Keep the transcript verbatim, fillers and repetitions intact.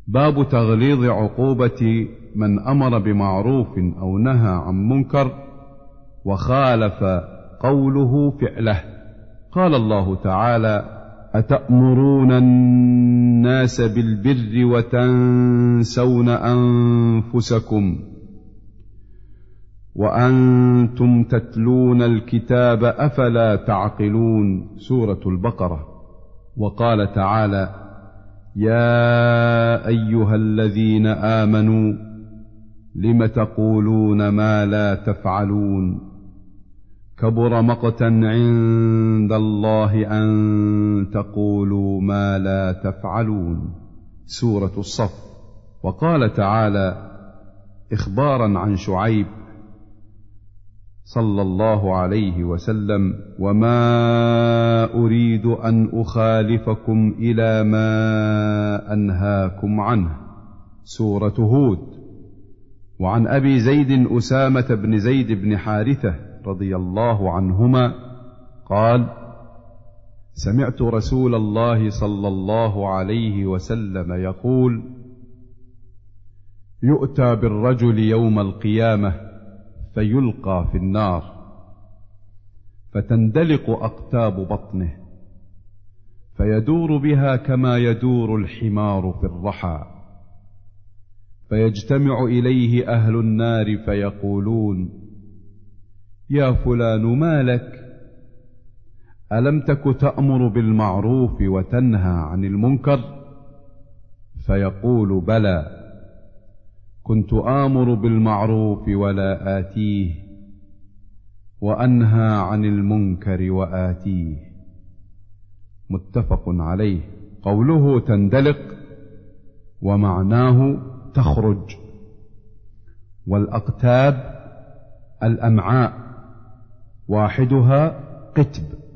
باب تغليظ عقوبة من أمر بمعروف أو نهى عن منكر وخالف قوله فعله. قال الله تعالى: أتأمرون الناس بالبر وتنسون أنفسكم وأنتم تتلون الكتاب أفلا تعقلون. سورة البقرة. وقال تعالى: يا أيها الذين آمنوا لم تقولون ما لا تفعلون كبر مقتا عند الله أن تقولوا ما لا تفعلون. سورة الصف. وقال تعالى إخبارا عن شعيب صلى الله عليه وسلم: وما أريد أن أخالفكم إلى ما أنهاكم عنه. سورة هود. وعن أبي زيد أسامة بن زيد بن حارثة رضي الله عنهما قال: سمعت رسول الله صلى الله عليه وسلم يقول: يؤتى بالرجل يوم القيامة فيلقى في النار فتندلق أقتاب بطنه فيدور بها كما يدور الحمار في الرحى، فيجتمع إليه أهل النار فيقولون: يا فلان ما لك؟ ألم تك تأمر بالمعروف وتنهى عن المنكر؟ فيقول: بلى، كنت آمر بالمعروف ولا آتيه وأنهى عن المنكر وآتيه. متفق عليه. قوله تندلق ومعناه تخرج، والأقتاب الأمعاء واحدها قتب.